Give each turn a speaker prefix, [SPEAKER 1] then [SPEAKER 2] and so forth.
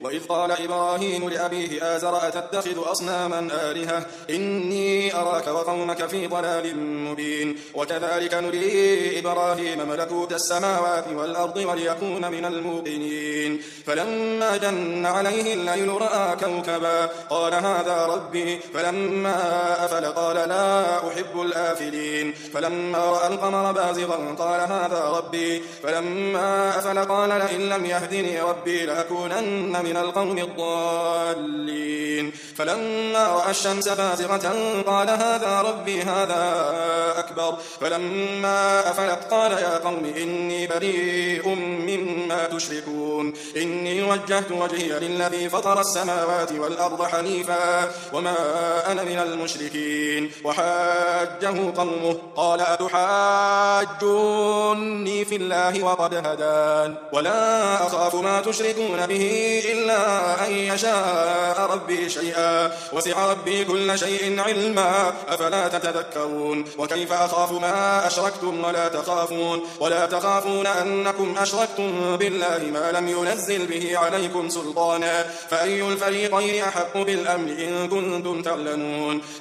[SPEAKER 1] وإذ قال إبراهيم لأبيه آزر أتتخذ أصناما آلهة إني أراك وقومك في ضلال مبين وكذلك نري إبراهيم ملكوت السماوات والأرض وليكون من الموقنين فلما جن عليه الليل رأى كوكبا قال هذا ربي فلما أفل قال لا أحب الآفلين فلما رأى القمر بازغا قال هذا ربي فلما أفل قال لئن لم يهدني ربي لأكونن من القوم الضالين فلما رأى الشمس بازغة قال هذا ربي هذا أكبر فلما أفلت قال يا قوم إني بريء مما تشركون إني وجهت وجهي للذي فطر السماوات والأرض حنيفا وما أنا من المشركين وحاجه قومه قال أتحاجوني في الله وقد هدان ولا أخاف ما تشركون به إلا أن يشاء ربي شيئا وسع ربي كل شيء علما أفلا تتذكرون وكيف أخاف ما أشركتم ولا تخافون أنكم أشركتم بالله ما لم ينزل به عليكم سلطانا فأي الفريقين أحق بالأمن إن كنتم تعلمون